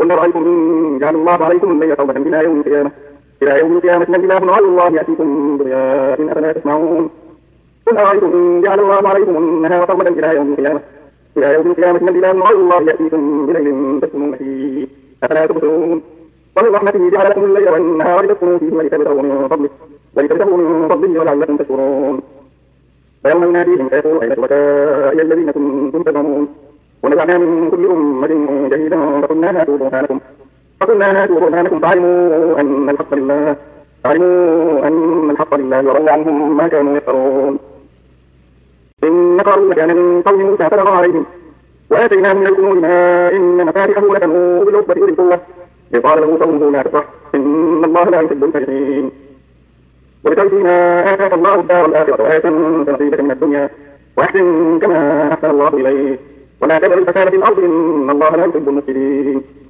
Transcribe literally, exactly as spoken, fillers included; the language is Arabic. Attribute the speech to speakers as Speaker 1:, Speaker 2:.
Speaker 1: قل أرأيتم إن جعل الله عليكم الليل سرمدا إلى يوم القيامة إلى يوم القيامة من إله غير الله يأتيكم بضياء أفلا تسمعون قل أرأيتم إن جعل الله عليكم النهار سرمدا إلى يوم القيامة إلى يوم القيامة من إله غير الله يأتيكم بليل تسكنون فيه أفلا تبصرون ومن رحمته جعل لكم الليل والنهار لتسكنوا فيه ولتبتغوا من فضله ولتبتغوا من فضله ولعلكم تشكرون فيوم يناديهم فيقول أين شركائي الذين كنتم تزعمون ونزعنا من كل أمة شهيدا فقلنا هاتوا برهانكم فقلنا هاتوا برهانكم فعلموا أن الحق لله فعلموا أن الحق لله وضل عنهم ما كانوا يفترون إن قارون كان من قوم موسى فبغى عليهم وآتيناه من الكنوز ما إن مفاتحه لتنوء بالعصبة أولي القوة إذ قال له قومه لا تفرح إن الله لا يحب الفرحين وابتغ فيما آتاك الله الدار الآخرة وآتن بنصيبك من الدنيا وأحسن كما أحسن الله إليك ولا تبغ الفساد في الأرض إن الله لا يحب المفسدين